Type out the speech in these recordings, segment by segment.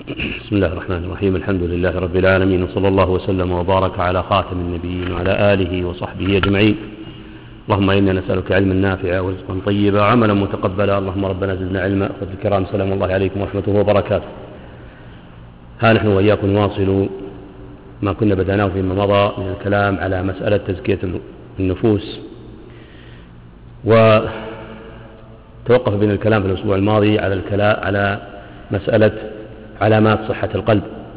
بسم الله الرحمن الرحيم. الحمد لله رب العالمين، وصلى الله وسلم وبارك على خاتم النبيين وعلى آله وصحبه أجمعين. اللهم إنا نسألك علما نافعا ورزقا طيبا وعملا متقبلا. اللهم ربنا زدنا علما. أخوة الكرام، سلام الله عليكم ورحمته وبركاته. ها نحن وإياكم نواصل ما كنا بدأناه فيما مضى من الكلام على مسألة تزكية النفوس، وتوقف بنا الكلام في الأسبوع الماضي على مسألة علامات صحة القلب.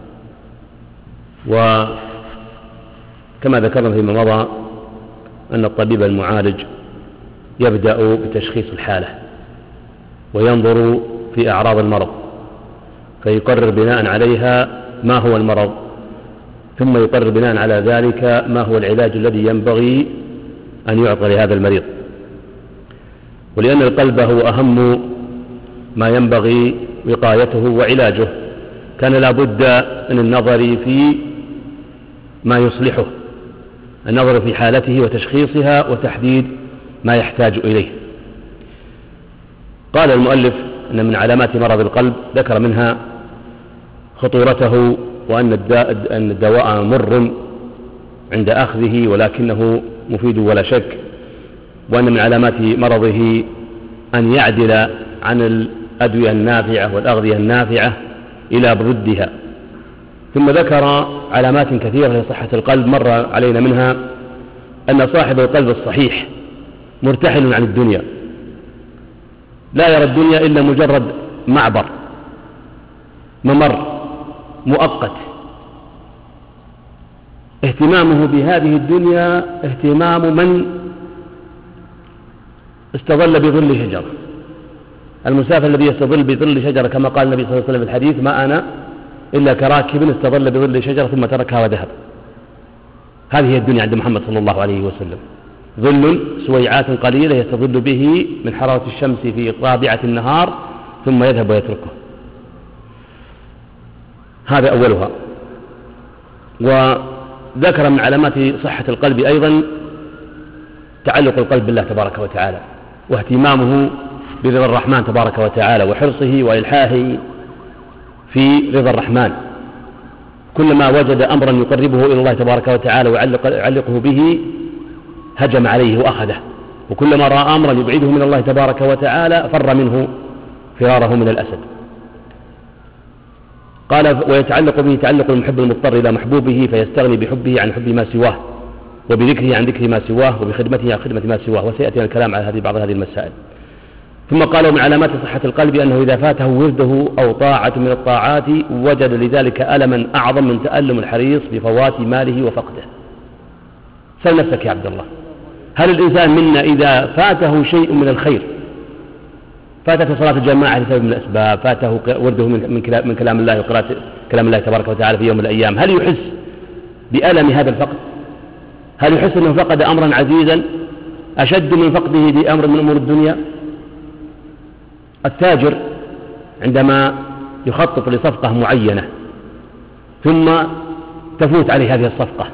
وكما ذكرنا فيما مضى أن الطبيب المعالج يبدأ بتشخيص الحالة وينظر في أعراض المرض فيقرر بناء عليها ما هو المرض، ثم يقرر بناء على ذلك ما هو العلاج الذي ينبغي أن يعطى لهذا المريض. ولأن القلب هو أهم ما ينبغي وقايته وعلاجه، كان لا بد من النظر في ما يصلحه، النظر في حالته وتشخيصها وتحديد ما يحتاج إليه. قال المؤلف أن من علامات مرض القلب ذكر منها خطورته، وأن الدواء مر عند أخذه ولكنه مفيد ولا شك، وأن من علامات مرضه أن يعدل عن الأدوية النافعة والأغذية النافعة إلى ضدها. ثم ذكر علامات كثيرة لصحة القلب مر علينا منها أن صاحب القلب الصحيح مرتحل عن الدنيا، لا يرى الدنيا إلا مجرد معبر، ممر مؤقت. اهتمامه بهذه الدنيا اهتمام من استظل بظل شجرة. المسافر الذي يستظل بظل شجرة كما قال النبي صلى الله عليه وسلم في الحديث: ما أنا إلا كراكب استظل بظل شجرة ثم تركها وذهب. هذه هي الدنيا عند محمد صلى الله عليه وسلم، ظل سويعات قليلة يستظل به من حرارة الشمس في رابعة النهار ثم يذهب ويتركه. هذا أولها. وذكر من علامات صحة القلب أيضا تعلق القلب بالله تبارك وتعالى، واهتمامه برضا الرحمن تبارك وتعالى، وحرصه وإلحاحه في رضا الرحمن. كلما وجد أمرا يقربه إلى الله تبارك وتعالى ويعلقه به هجم عليه وأخذه، وكلما رأى أمرا يبعده من الله تبارك وتعالى فر منه فراره من الأسد. قال: ويتعلق به تعلق المحب المضطر إلى محبوبه فيستغني بحبه عن حب ما سواه، وبذكره عن ذكر ما سواه، وبخدمته عن خدمة ما سواه. وسيأتي الكلام على بعض هذه المسائل. ثم قالوا من علامات صحة القلب أنه إذا فاته ورده أو طاعة من الطاعات وجد لذلك ألما أعظم من تألم الحريص بفوات ماله وفقده. سل نفسك يا عبد الله، هل الإنسان منا إذا فاته شيء من الخير، فاتته صلاة الجماعة لسبب من الأسباب، فاته ورده من كلام الله وقراءة كلام الله تبارك وتعالى في يوم من الأيام، هل يحس بألم هذا الفقد؟ هل يحس أنه فقد أمرا عزيزا أشد من فقده لأمر من أمور الدنيا؟ التاجر عندما يخطط لصفقة معينة ثم تفوت عليه هذه الصفقة،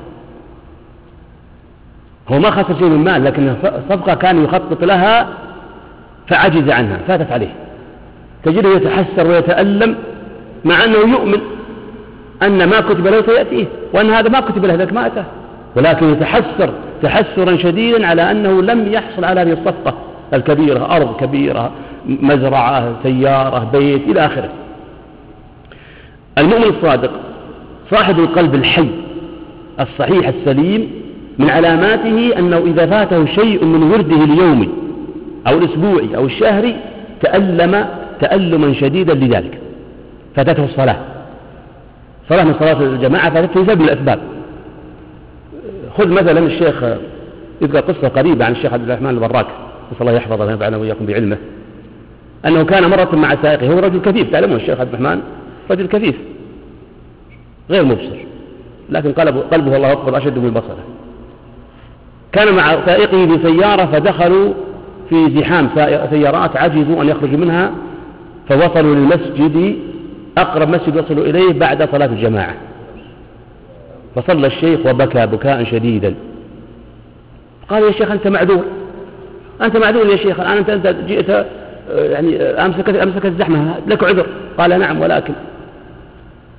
هو ما خسر شيء من مال، لكن الصفقة كان يخطط لها فعجز عنها، فاتت عليه، تجده يتحسر ويتألم مع أنه يؤمن أن ما كتب له سيأتيه، وأن هذا ما كتب له ذلك ما أتاه، ولكن يتحسر تحسرا شديدا على أنه لم يحصل على هذه الصفقة الكبيرة، أرض كبيرة، مزرعة، سيارة، بيت، إلى آخره. المؤمن الصادق صاحب القلب الحي الصحيح السليم من علاماته أنه إذا فاته شيء من ورده اليومي أو الأسبوعي أو الشهري تألم تألما شديدا لذلك. فاتته الصلاة، صلاة من صلاة الجماعة فاتته سبب من الأسباب. خذ مثلا الشيخ يذكر قصة قريبة عن الشيخ عبد الرحمن البراك، نسأل الله يحفظه وينفعنا وإياكم بعلمه، أنه كان مرة مع سائقه، هو رجل كفيف، تعلمون الشيخ عبد الرحمن رجل كفيف غير مبصر، لكن قلبه الله أكبر أشد من بصره. كان مع سائقه بسيارة فدخلوا في زحام سيارات، عجزوا أن يخرجوا منها، فوصلوا للمسجد، أقرب مسجد وصلوا إليه بعد صلاة الجماعة، فصلى الشيخ وبكى بكاء شديدا. قال: يا شيخ أنت معذور، أنت معذور يا شيخ، الآن أنت جئت يعني أمسك الزحمة، لك عذر. قال: نعم، ولكن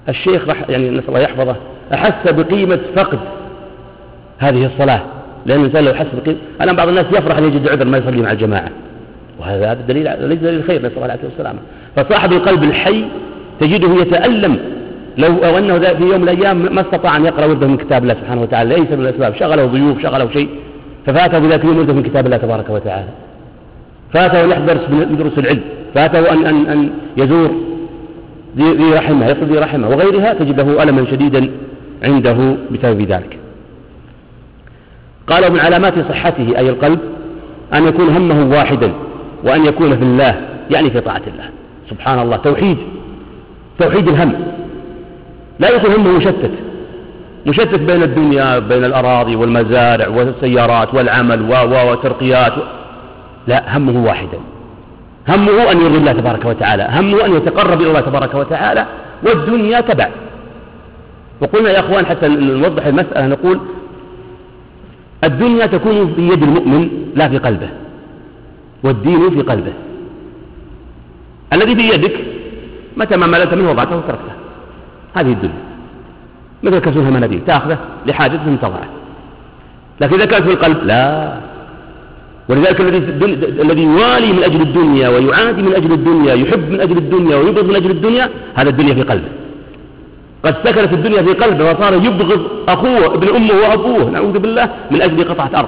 الشيخ يعني نسأل الله يحفظه أحس بقيمة فقد هذه الصلاة، لأن الإنسان لو حس بقيمة، الآن بعض الناس يفرح أن يجد عذر ما يصلي مع الجماعة، وهذا دليل ليس دليل خير، نسأل الله العافية والسلامة. فصاحب القلب الحي تجده يتألم لو أنه في يوم من الأيام ما استطاع أن يقرأ ورده من كتاب الله سبحانه وتعالى، ليس من الأسباب، شغله ضيوف، شغله شيء، ففاته بذلك اليوم ورده من كتاب الله تبارك وتعالى، فاته أن يحضر من دروس العلم، فاته أن يزور ذي رحمه، يصل ذي رحمه وغيرها، تجد له ألما شديدا عنده بسبب ذلك. قالوا من علامات صحته أي القلب أن يكون همه واحدا، وأن يكون في الله، يعني في طاعة الله سبحان الله، توحيد الهم، لا يكون همه مشتت بين الدنيا، بين الأراضي والمزارع والسيارات والعمل وترقيات، لا، همه واحدا، همه أن يرضي الله تبارك وتعالى، همه أن يتقرب إلى الله تبارك وتعالى، والدنيا تبع. وقلنا يا أخوان حتى نوضح المسألة، نقول الدنيا تكون في يد المؤمن لا في قلبه، والدين في قلبه. الذي في يدك متى ما مللت منه وضعته وتركته، هذه الدنيا مثل كسوها مناديل، تأخذه لحاجة ثم تضعه. لكن إذا كان في القلب لا. ولذلك الذي يوالي من أجل الدنيا ويعادي من أجل الدنيا، يحب من أجل الدنيا ويبغض من أجل الدنيا، هذا الدنيا في قلبه، قد سكنت الدنيا في قلبه وصار يبغض أخوه ابن أمه وأبوه نعوذ بالله من أجل قطعة أرض،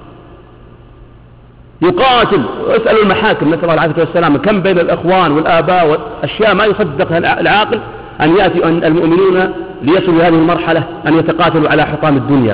يقاتل. واسألوا المحاكم نسأل الله العافية والسلام، كم بين الأخوان والآباء والأشياء ما يصدقها العاقل أن يأتي أن المؤمنون ليصلوا هذه المرحلة أن يتقاتلوا على حطام الدنيا.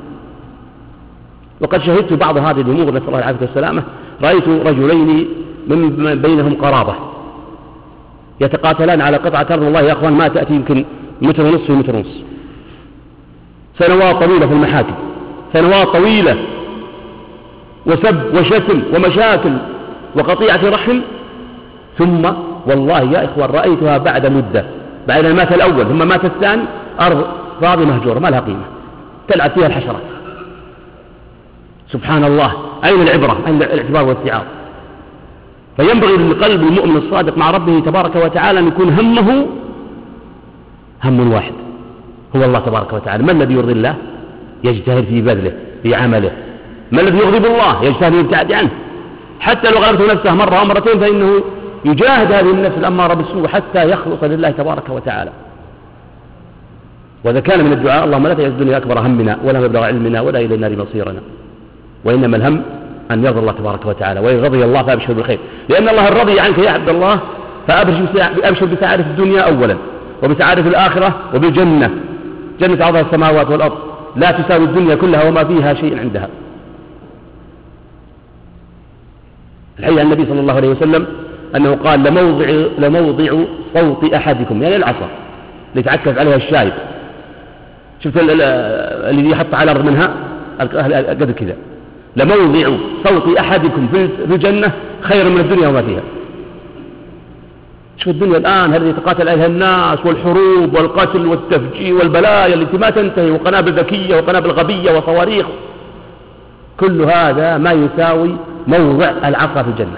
وقد شهدت بعض هذه الأمور نسأل الله العافية والسلامة، رأيت رجلين من بينهم قرابة يتقاتلان على قطعة أرض، والله يا أخوان ما تأتي يمكن متر ونصف في متر ونصف، سنوات طويلة في المحاكم، سنوات طويلة، وسب وشتم ومشاكل وقطيعة رحم، ثم والله يا إخوان رأيتها بعد مدة، بعد ما مات الأول ثم مات الثاني، أرض فاضية مهجورة ما لها قيمة تلعب فيها الحشرات. سبحان الله، أين العبرة؟ أين الاعتبار والاتعاظ؟ فينبغي للقلب المؤمن الصادق مع ربه تبارك وتعالى أن يكون همه هم واحد، هو الله تبارك وتعالى. ما الذي يرضي الله؟ يجتهد في بذله في عمله. ما الذي يغضب الله؟ يجتهد يبتعد عنه. حتى لو غلبته نفسه مرة أو مرتين فإنه يجاهد هذه النفس الأمارة بالسوء حتى يخلص لله تبارك وتعالى. وإذا كان من الدعاء اللهم لا تجعل الدنيا أكبر همنا ولا مبلغ علمنا ولا إلى النار مصيرنا، وإنما الهم أن يرضى الله تبارك وتعالى، وإن رضي الله فأبشر بالخير، لأن الله رضي عنك يا عبد الله، فأبشر بسعادة الدنيا أولا، وبسعادة الآخرة، وبالجنة، جنة عرضها السماوات والأرض لا تساوي الدنيا كلها وما فيها شيء عندها. الحديث عن النبي صلى الله عليه وسلم أنه قال لموضع صوت أحدكم، يعني العصا اللي تعكف عليها الشايب، شفت الذي يحط على الأرض منها قدر كذا، لموضع صوت أحدكم في الجنة خير من الدنيا وما فيها. شوف الدنيا الآن هذه يتقاتل عليها الناس، والحروب والقتل والتفجير والبلايا التي ما تنتهي، وقنابل ذكية وقنابل غبية وصواريخ، كل هذا ما يساوي موضع العصا في الجنة.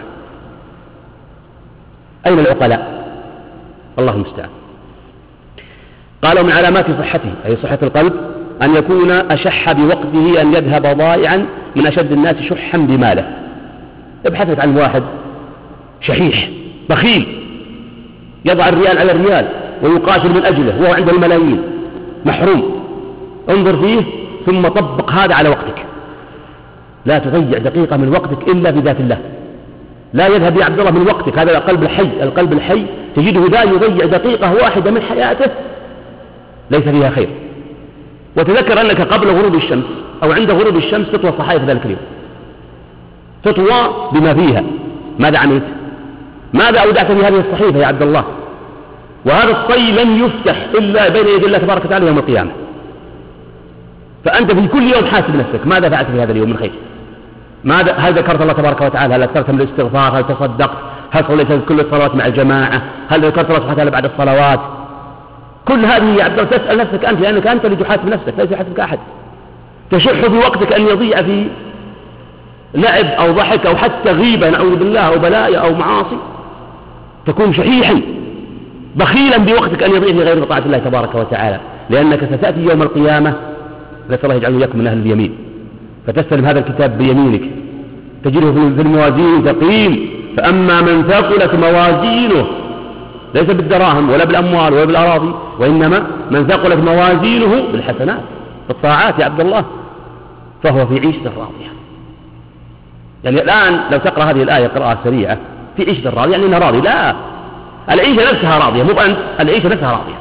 أين العقلاء؟ الله المستعان. قالوا من علامات صحته أي صحة القلب أن يكون أشح بوقته، أن يذهب ضائعا من أشد الناس شحا بماله. ابحثت عن واحد شحيح بخيل يضع الريال على الريال ويقاتل من أجله وهو عنده الملايين محروم، انظر فيه ثم طبق هذا على وقتك، لا تضيع دقيقة من وقتك إلا بذات الله، لا يذهب يا عبد الله من وقتك. هذا القلب الحي، القلب الحي تجده لا يضيع دقيقة واحدة من حياته ليس فيها خير. وتذكر أنك قبل غروب الشمس أو عند غروب الشمس تطوى صحائف ذلك اليوم، تطوى بما فيها. ماذا عملت؟ ماذا أودعت في هذه الصحيفة يا عبد الله؟ وهذا الطي لن يفتح إلا بين يدي الله تبارك وتعالى يوم القيامة. فأنت في كل يوم حاسب نفسك، ماذا فعلت في هذا اليوم من خير؟ هل ذكرت الله تبارك وتعالى؟ هل أكثرت من الاستغفار؟ هل تصدقت؟ هل صليت كل الصلوات مع الجماعة؟ هل ذكرت الله سبحانه وتعالى بعد الصلوات؟ كل هذه يا عبد الله تسأل نفسك أنت، لأنك أنت اللي تحاسب نفسك، ليس يحاسبك أحد. تشح في وقتك أن يضيع في لعب أو ضحك أو حتى غيبة نعوذ بالله أو بلايا أو معاصي، تكون شحيحا بخيلا بوقتك أن يضيع في غير طاعة الله تبارك وتعالى، لأنك ستأتي يوم القيامة، نسأل الله يجعلنا إياكم من أهل اليمين، فتستلم هذا الكتاب بيمينك تجده في الموازين ثقيل، فأما من ثقلت موازينه، ليس بالدراهم ولا بالأموال ولا بالأراضي، وإنما من ثقلت موازينه بالحسنات بالطاعات يا عبد الله، فهو في عيشة راضية. يعني الآن لو تقرأ هذه الآية قراءة سريعة، في عيشة راضية يعني أنها راضي، لا، العيشة نفسها راضية، مو أنت، العيشة نفسها راضية.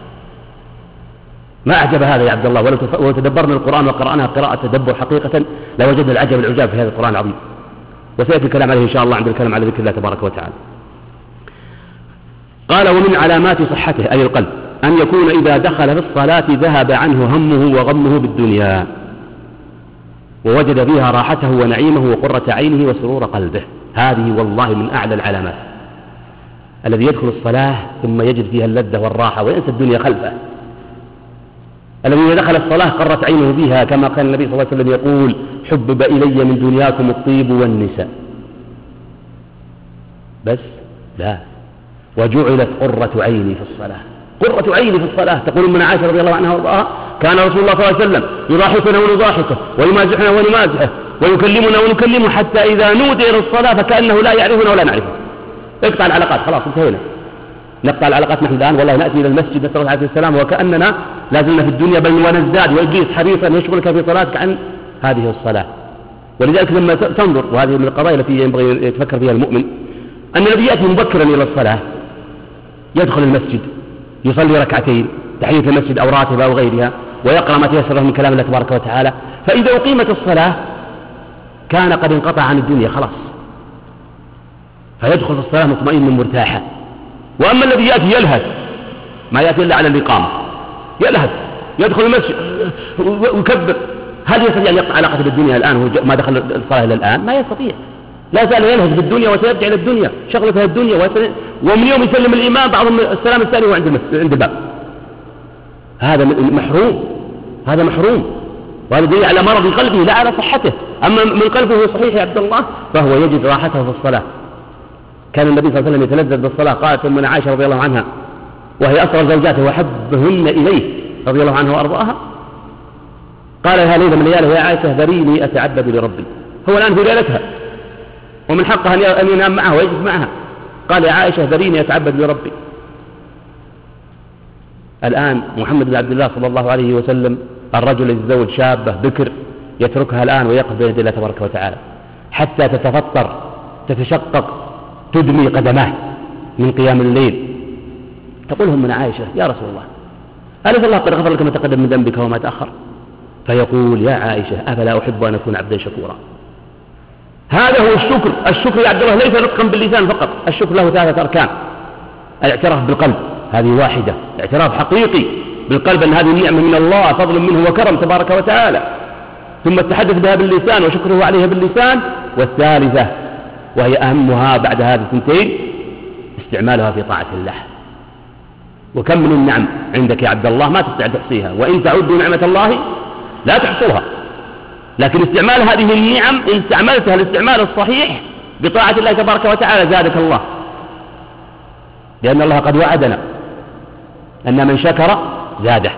ما أعجب هذا يا عبد الله، ولو تدبرنا القرآن وقرأناها قراءة تدبر حقيقة لوجدنا العجب العجاب في هذا القرآن العظيم، وسيأتي الكلام عليه إن شاء الله عند الكلام على ذكر الله تبارك وتعالى. قال: ومن علامات صحته أي القلب أن يكون إذا دخل في الصلاة ذهب عنه همه وغمه بالدنيا، ووجد فيها راحته ونعيمه وقرة عينه وسرور قلبه. هذه والله من أعلى العلامات، الذي يدخل الصلاة ثم يجد فيها اللذة والراحة وينسى الدنيا خلفه، الذي إذا دخل الصلاة قرت عينه بها، كما كان النبي صلى الله عليه وسلم يقول: حبب إلي من دنياكم الطيب والنساء. بس لا، وجعلت قرة عيني في الصلاة، قرة عيني في الصلاة. تقول من عائشة رضي الله عنها وارضاها: كان رسول الله صلى الله عليه وسلم يضاحكنا ونضاحكه ويمازحنا ونمازحه ويكلمنا ونكلمه، حتى إذا نودي للصلاة فكأنه لا يعرفنا ولا نعرفه. اقطع العلاقات، خلاص انتهينا، نقطع العلاقات نحن الآن، والله نأتي إلى المسجد نسأل الله عليه السلام وكأننا لازلنا في الدنيا، بل ونزداد، وإبليس حريصا يشغلك في صلاتك عن هذه الصلاة. ولذلك لما تنظر، وهذه من القضايا التي ينبغي يتفكر فيها المؤمن، أن الذي يأتي مبكرا إلى الصلاة يدخل المسجد يصلي ركعتين تحية المسجد أو راتبة أو غيرها، ويقرأ ما تيسر له من كلام الله تبارك وتعالى، فإذا أقيمت الصلاة كان قد انقطع عن الدنيا خلاص، فيدخل في الصلاة مطمئنا مرتاحا. وأما الذي يأتي يلهث، ما يأتي إلا على الإقامة، يلهث يدخل المسجد ويكبر، هل يستطيع أن يقطع علاقته بالدنيا الآن ما دخل الصلاة إلى الآن؟ ما يستطيع، لا زال يلهث بالدنيا وسيرجع إلى الدنيا، شغلتها الدنيا، ومن يوم يسلم الإمام بعضهم السلام الثاني هو عند الباب. هذا محروم، هذا محروم، وهذا دليل على مرض قلبه لا على صحته. أما من قلبه صحيح يا عبد الله فهو يجد راحته في الصلاة. كان النبي صلى الله عليه وسلم يتلذذ بالصلاة. قالت أمنا عائشة رضي الله عنها وهي أسرى زوجاته وحبهن إليه رضي الله عنها وأرضاها، قال لها ليلة من ليالي: يا عائشة ذريني أتعبد لربي. هو الآن في ليلتها ومن حقها أن ينام معها ويجلس معها، قال: يا عائشة ذريني أتعبد لربي. الآن محمد بن عبد الله صلى الله عليه وسلم الرجل يتزوج شابة بكر يتركها الآن ويقف بين يدي الله تبارك وتعالى حتى تتفطر تتشقق تدمي قدماه من قيام الليل. تقولهم من عائشة: يا رسول الله أليس الله قد غفر لك ما تقدم من ذنبك وما تأخر؟ فيقول: يا عائشة أفلا أحب أن أكون عبدا شكورا. هذا هو الشكر. الشكر يا عبد الله ليس نطقا باللسان فقط، الشكر له 3 أركان: الاعتراف بالقلب، هذه واحدة، اعتراف حقيقي بالقلب أن هذه النعمة من الله، فضل منه وكرم تبارك وتعالى، ثم التحدث بها باللسان وشكره عليها باللسان. والثالثة وهي أهمها بعد هذه الثنتين استعمالها في طاعة الله. وكم من النعم عندك يا عبد الله ما تستطيع تحصيها، وإن تعدوا نعمة الله لا تحصوها، لكن استعمال هذه النعم إن استعملتها الاستعمال الصحيح بطاعة الله تبارك وتعالى زادك الله، لأن الله قد وعدنا أن من شكر زاده،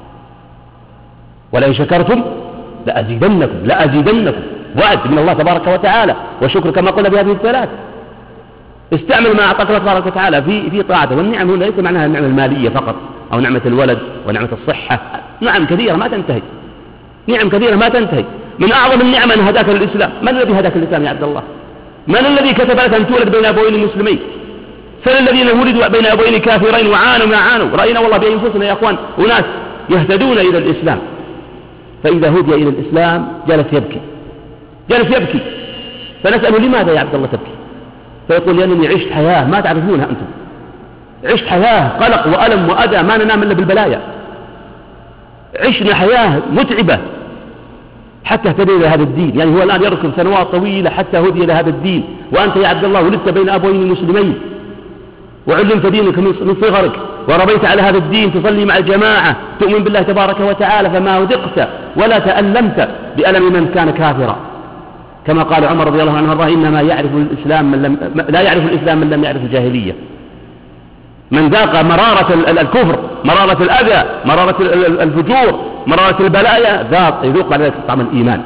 ولئن شكرتم لأزيدنكم، وعد من الله تبارك وتعالى. والشكر كما قلنا بهذه الثلاث، استعمل ما أعطاك الله تبارك وتعالى في طاعته. والنعم هنا ليس معناها النعمة المالية فقط أو نعمة الولد ونعمة الصحة، نعم كثيرة ما تنتهي، نعم كثيرة ما تنتهي. من أعظم النعم أن هداك للإسلام. من الذي هداك للإسلام يا عبد الله؟ من الذي كتب لك أن تولد بين أبوين مسلمين؟ فالذين ولدوا بين أبوين كافرين وعانوا ما عانوا، رأينا والله بأنفسنا يا أخوان أناس يهتدون إلى الإسلام، فإذا هدي إلى الإسلام جلس يبكي، فنسأله: لماذا يا عبد الله تبكي؟ فيقول: لأنني عشت حياة ما تعرفونها أنتم، عشت حياة قلق وألم وأذى ما ننام إلا بالبلايا، عشنا حياة متعبة حتى اهتدي إلى هذا الدين. يعني هو الآن يركب سنوات طويلة حتى هدي إلى هذا الدين، وأنت يا عبد الله ولدت بين أبوين مسلمين وعلمت دينك من صغرك وربيت على هذا الدين، تصلي مع الجماعة، تؤمن بالله تبارك وتعالى، فما وثقت ولا تألمت بألم من كان كافرا. كما قال عمر رضي الله عنه: إنما لا يعرف الإسلام من لم يعرف الجاهلية. من ذاق مرارة الكفر، مرارة الأذى، مرارة الفجور، مرارة البلايا، يذوق بعد ذلك طعم الإيمان.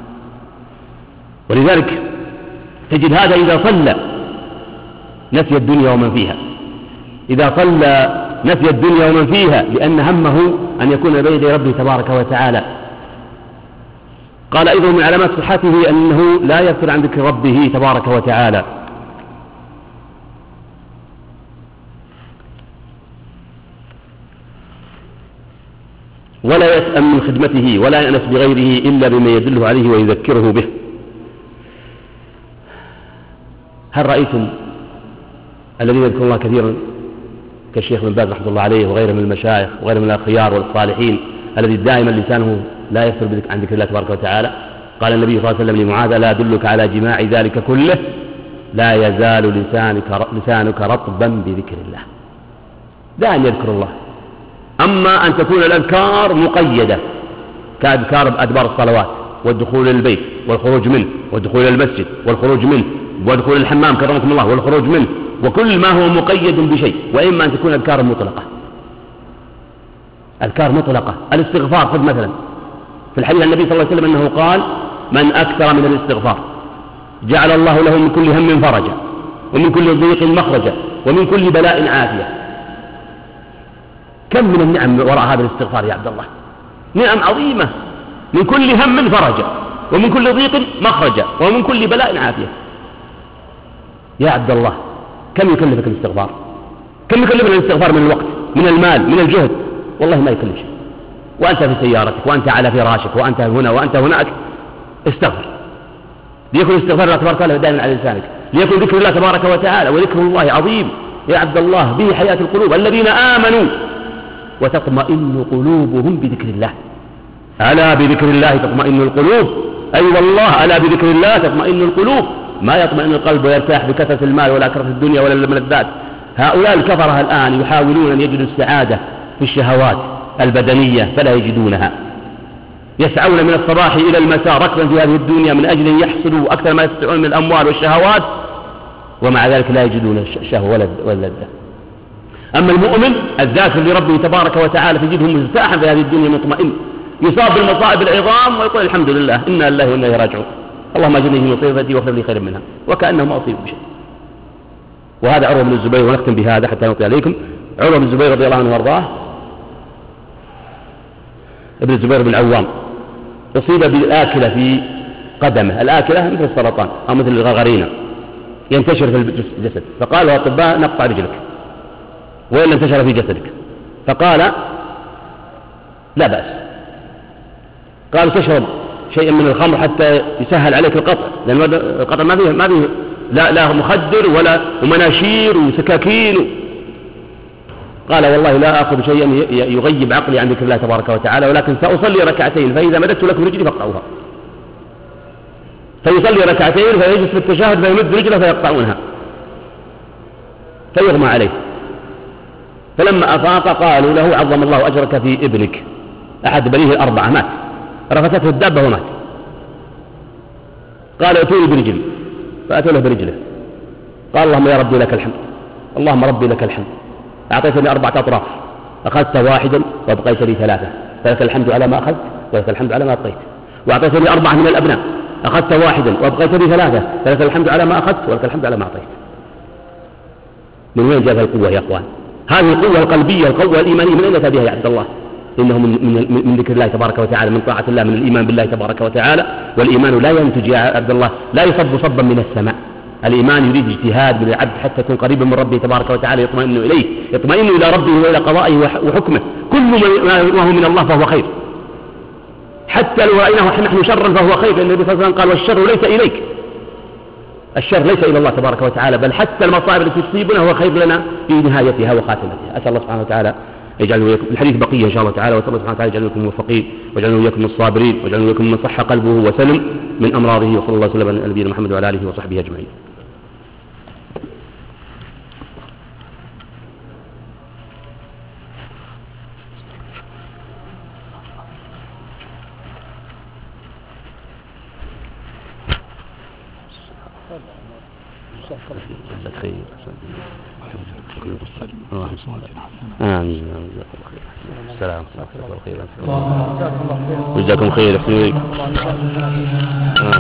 ولذلك تجد هذا إذا صلى نسي الدنيا ومن فيها، إذا صلى نسي الدنيا ومن فيها، لأن همه أن يكون بين يدي ربه تبارك وتعالى. قال أيضا من علامات صحته أنه لا يغفل عن ذكر ربه تبارك وتعالى. ولا يسأم من خدمته ولا يأنس بغيره إلا بما يدله عليه ويذكره به. هل رأيتم الذين يذكرون الله كثيرا كالشيخ بن باز رحمه الله عليه وغيره من المشايخ وغيره من الخيار والصالحين الذي دائما لسانه لا يفتر عن ذكر الله تبارك وتعالى؟ قال النبي صلى الله عليه وسلم لمعاذ: لا أدلك على جماع ذلك كله؟ لا يزال لسانك رطبا بذكر الله. دائما يذكر الله. أما أن تكون الأذكار مقيدة كأذكار أدبار الصلوات والدخول للبيت والخروج منه والدخول إلى المسجد والخروج منه ودخول الحمام كرمكم الله والخروج منه، وكل ما هو مقيد بشيء. وإما أن تكون أذكار مطلقة، أذكار مطلقة. الاستغفار خذ مثلا في الحديث عن النبي صلى الله عليه وسلم أنه قال: من أكثر من الاستغفار جعل الله له من كل هم فرجا ومن كل ضيق مخرجا ومن كل بلاء عافية. كم من النعم وراء هذا الاستغفار يا عبد الله، نعم عظيمة. من كل هم فرجا ومن كل ضيق مخرجا ومن كل بلاء عافية. يا عبد الله كم يكلفك الاستغفار؟ كم يكلفنا الاستغفار من الوقت، من المال، من الجهد؟ والله ما يكلف شيء. وأنت في سيارتك وأنت على فراشك وأنت هنا وأنت هناك استغفر. ليكن استغفار الله تبارك وتعالى دائما على لسانك، ليكن ذكر الله تبارك وتعالى. وذكر الله عظيم يا عبد الله، به حياة القلوب. الذين آمنوا وتطمئن قلوبهم بذكر الله. ألا بذكر الله تطمئن القلوب. أي والله ألا بذكر الله تطمئن القلوب. ما يطمئن القلب ويرتاح بكثرة المال ولا كثرة الدنيا ولا الملذات. هؤلاء الكفرة الآن يحاولون أن يجدوا السعادة في الشهوات البدنية فلا يجدونها. يسعون من الصباح إلى المساء ركضا في هذه الدنيا من أجل أن يحصلوا أكثر ما يستطيعون من الأموال والشهوات، ومع ذلك لا يجدون الشهوة ولا لذة. أما المؤمن الذاكر لربه تبارك وتعالى تجده مرتاحا في هذه الدنيا مطمئن، يصاب بالمصائب العظام ويقول: الحمد لله إنا لله وإنا إليه راجعون، اللهم اجرني في مصيبتي واغفر لي خيرا منها، وكأنه ما أصيب بشيء. وهذا عروة بن الزبير. ونختم بهذا حتى نطلع عليكم. عروة بن الزبير رضي الله عنه وارضاه، ابن الزبير بن العوام، أصيب بالآكلة في قدمه. الآكلة مثل السرطان أو مثل الغرغرينة ينتشر في الجسد، فقال الأطباء: نقطع رجلك وإلا انتشر في جسدك. فقال: لا بأس. قال: تشرب شيئا من الخمر حتى يسهل عليك القطع، لأن القطع ما فيه لا مخدر ولا ومناشير وسكاكين. قال: والله لا أخذ شيئا يغيب عقلي عن ذكر الله تبارك وتعالى، ولكن سأصلي ركعتين فإذا مددت لكم رجلي فاقطعوها. فيصلي ركعتين فيجلس في التشهد فيمد رجله فيقطعونها فيغمى عليه. فلما أفاق قالوا له: عظم الله أجرك في ابنك، أحد بنيه الأربعة مات، رفتته الدابة ومات. قال: ائتوني برجلي، فأتوا له برجله. قال: اللهم يا ربي لك الحمد، اللهم ربي لك الحمد، أعطيتني 4 أطراف، أخذت واحدا وأبقيت لي 3، فلك الحمد على ما أخذت ولك الحمد على ما أعطيت. وأعطيتني 4 من الأبناء، أخذت واحدا وأبقيت لي 3، فلك الحمد على ما أخذت ولك الحمد على ما أعطيت. من وين جاءت القوة يا أخوان؟ هذه القوة القلبية، القوة الإيمانية، من أين أتى بها يا عبد الله؟ إنه من ذكر الله تبارك وتعالى، من طاعة الله، من الإيمان بالله تبارك وتعالى. والإيمان لا ينتج يا عبد الله، لا يصب صبا من السماء. الإيمان يريد اجتهاد من العبد حتى يكون قريبا من ربه تبارك وتعالى، يطمئن إليه، يطمئن إلى ربه وإلى قضائه وحكمه. كل ما هو من الله فهو خير، حتى لو رأيناه نحن شرا فهو خير، لأن النبي صلى الله عليه وسلم قال: والشر ليس إليك، الشر ليس إلى الله تبارك وتعالى، بل حتى المصائب التي تصيبنا هو خير لنا في نهايتها وخاتمتها. أسأل الله سبحانه وتعالى يجعلنا وإياكم، الحديث بقية إن شاء الله تعالى، وأسأل الله سبحانه وتعالى يجعلنا وإياكم موفقين، ويجعلنا وإياكم من الصابرين، ويجعلنا وإياكم من صح قلبه وسلم من أمراضه. وصلى الله وسلم على نبينا محمد وعلى آله وصحبه أجمعين. خير. اللهم صل على آمين. السلام ورحمة الله وبركاته. جزاكم خير.